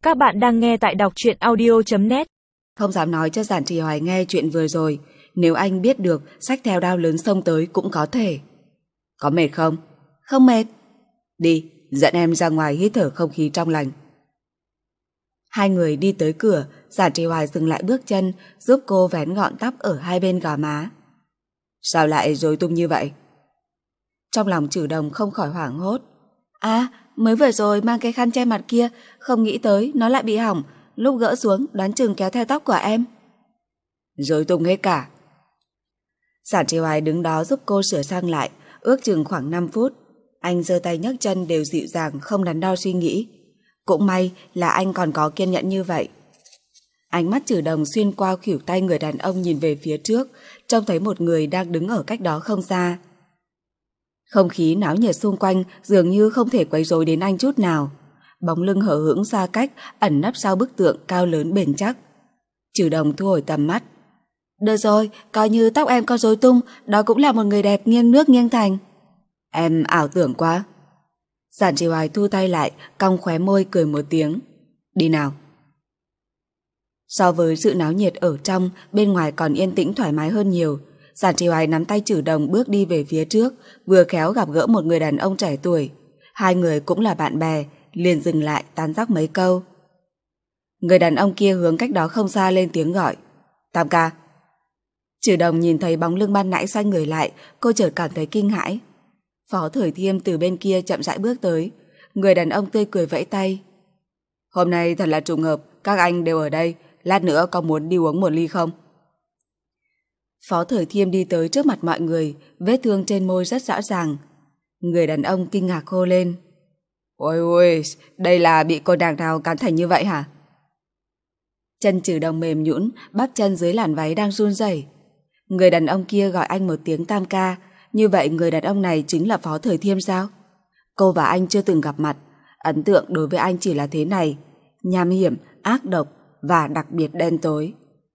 Các bạn đang nghe tại đọc truyện audio.net. Không dám nói cho Giản Trì Hoài nghe chuyện vừa rồi. Nếu anh biết được xách theo đao lớn xông tới cũng có thể. Có mệt không? Không mệt. Đi, dẫn em ra ngoài hít thở không khí trong lành. Hai người đi tới cửa, Giản Trì Hoài dừng lại bước chân, giúp cô vén gọn tóc ở hai bên gò má. Sao lại rối tung như vậy? Trong lòng Trử Đồng không khỏi hoảng hốt. À, mới vừa rồi mang cái khăn che mặt kia, không nghĩ tới nó lại bị hỏng, lúc gỡ xuống đoán chừng kéo theo tóc của em. Rối tung hết cả. Giản Trì Hoài đứng đó giúp cô sửa sang lại, ước chừng khoảng 5 phút. Anh giơ tay nhấc chân đều dịu dàng, không đắn đo suy nghĩ. Cũng may là anh còn có kiên nhẫn như vậy. Ánh mắt Trử Đồng xuyên qua khuỷu tay người đàn ông nhìn về phía trước, trông thấy một người đang đứng ở cách đó không xa. Không khí náo nhiệt xung quanh dường như không thể quấy rối đến anh chút nào. Bóng lưng hở hững xa cách, ẩn nấp sau bức tượng cao lớn bền chắc. Trử Đồng thu hồi tầm mắt. Được rồi, coi như tóc em có rối tung, đó cũng là một người đẹp nghiêng nước nghiêng thành. Em ảo tưởng quá. Giản Trì Hoài thu tay lại, cong khóe môi cười một tiếng. Đi nào. So với sự náo nhiệt ở trong, bên ngoài còn yên tĩnh thoải mái hơn nhiều. Giản Trì Hoài nắm tay Trử Đồng bước đi về phía trước, vừa khéo gặp gỡ một người đàn ông trẻ tuổi. Hai người cũng là bạn bè, liền dừng lại tán dóc mấy câu. Người đàn ông kia hướng cách đó không xa lên tiếng gọi. Tam ca. Trử Đồng nhìn thấy bóng lưng ban nãy xoay người lại, cô chợt cảm thấy kinh hãi. Phó Thời Thiêm từ bên kia chậm rãi bước tới. Người đàn ông tươi cười vẫy tay. Hôm nay thật là trùng hợp, các anh đều ở đây, lát nữa có muốn đi uống một ly không? Phó Thời Thiêm đi tới trước mặt mọi người, vết thương trên môi rất rõ ràng. Người đàn ông kinh ngạc hô lên. Ôi ôi, đây là bị cô nàng nào cắn thành như vậy hả? Chân Trử Đồng mềm nhũn, bắp chân dưới làn váy đang run rẩy. Người đàn ông kia gọi anh một tiếng tam ca, như vậy người đàn ông này chính là Phó Thời Thiêm sao? Cô và anh chưa từng gặp mặt, ấn tượng đối với anh chỉ là thế này, nham hiểm, ác độc và đặc biệt đen tối.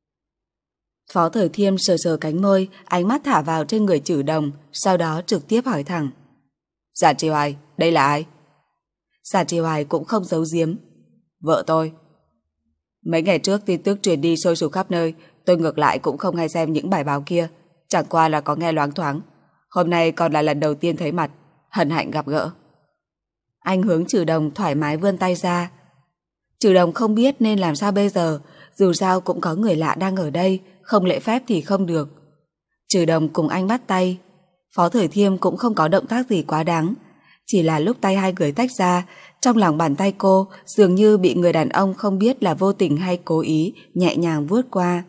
Phó Thời Thiêm sờ sờ cánh môi, ánh mắt thả vào trên người Trử Đồng, sau đó trực tiếp hỏi thẳng. Giản Trì Hoài, đây là ai? Giản Trì Hoài cũng không giấu giếm. Vợ tôi. Mấy ngày trước tin tức truyền đi sôi sục khắp nơi, tôi ngược lại cũng không hay xem những bài báo kia, chẳng qua là có nghe loáng thoáng. Hôm nay còn là lần đầu tiên thấy mặt, hân hạnh gặp gỡ. Anh hướng Trử Đồng thoải mái vươn tay ra. Trử Đồng không biết nên làm sao bây giờ, dù sao cũng có người lạ đang ở đây, không lễ phép thì không được. Trử Đồng cùng anh bắt tay. Phó Thời Thiêm cũng không có động tác gì quá đáng, chỉ là lúc tay hai người tách ra, trong lòng bàn tay cô dường như bị người đàn ông không biết là vô tình hay cố ý nhẹ nhàng vuốt qua.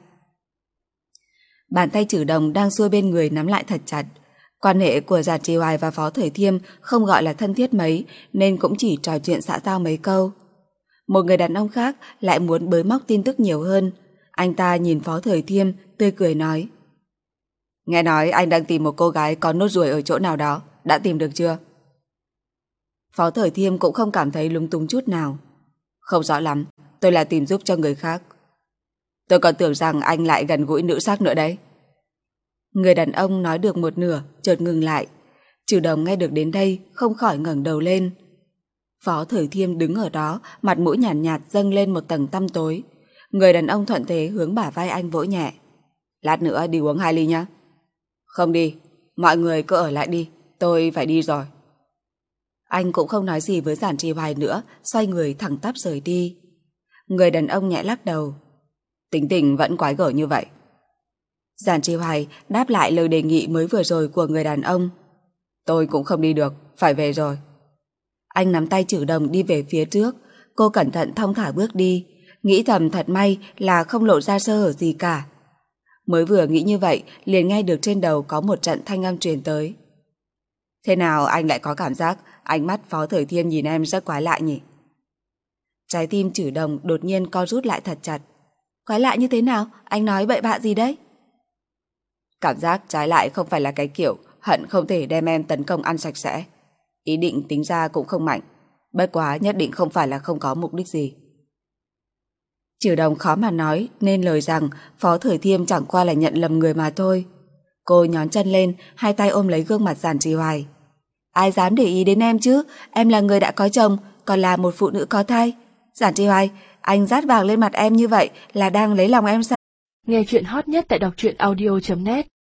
Bàn tay Trử Đồng đang xuôi bên người nắm lại thật chặt. Quan hệ của Giản Trì Hoài và Phó Thời Thiêm không gọi là thân thiết mấy, nên cũng chỉ trò chuyện xã giao mấy câu. Một người đàn ông khác lại muốn bới móc tin tức nhiều hơn. Anh ta nhìn Phó Thời Thiêm, tươi cười nói. Nghe nói anh đang tìm một cô gái có nốt ruồi ở chỗ nào đó, đã tìm được chưa? Phó Thời Thiêm cũng không cảm thấy lúng túng chút nào. Không rõ lắm, tôi là tìm giúp cho người khác. Tôi còn tưởng rằng anh lại gần gũi nữ sắc nữa đấy. Người đàn ông nói được một nửa, chợt ngừng lại. Trử Đồng nghe được đến đây, không khỏi ngẩng đầu lên. Phó Thời Thiêm đứng ở đó, mặt mũi nhàn nhạt dâng lên một tầng tăm tối. Người đàn ông thuận thế hướng bả vai anh vỗ nhẹ. Lát nữa đi uống 2 ly nhé. Không đi, mọi người cứ ở lại đi, tôi phải đi rồi. Anh cũng không nói gì với Giản Trì Hoài nữa, xoay người thẳng tắp rời đi. Người đàn ông nhẹ lắc đầu. Tính tình vẫn quái gở như vậy. Giản Trì Hoài đáp lại lời đề nghị mới vừa rồi của người đàn ông. Tôi cũng không đi được, phải về rồi. Anh nắm tay Trử Đồng đi về phía trước. Cô cẩn thận thong thả bước đi, nghĩ thầm thật may là không lộ ra sơ hở gì cả. Mới vừa nghĩ như vậy, liền nghe được trên đầu có một trận thanh âm truyền tới. Thế nào anh lại có cảm giác ánh mắt Phó Thời Thiêm nhìn em rất quái lạ nhỉ? Trái tim Trử Đồng đột nhiên co rút lại thật chặt. Quái lạ như thế nào? Anh nói bậy bạ gì đấy? Cảm giác trái lại không phải là cái kiểu hận không thể đem em tấn công ăn sạch sẽ. Ý định tính ra cũng không mạnh, bất quá nhất định không phải là không có mục đích gì. Trử Đồng khó mà nói nên lời rằng Phó Thời Thiêm chẳng qua là nhận lầm người mà thôi. Cô nhón chân lên, hai tay ôm lấy gương mặt Giản Trì Hoài. Ai dám để ý đến em chứ? Em là người đã có chồng, còn là một phụ nữ có thai. Giản Tri Hoài, anh dát vàng lên mặt em như vậy là đang lấy lòng em sao? Nghe chuyện hot nhất tại đọc truyện audio.net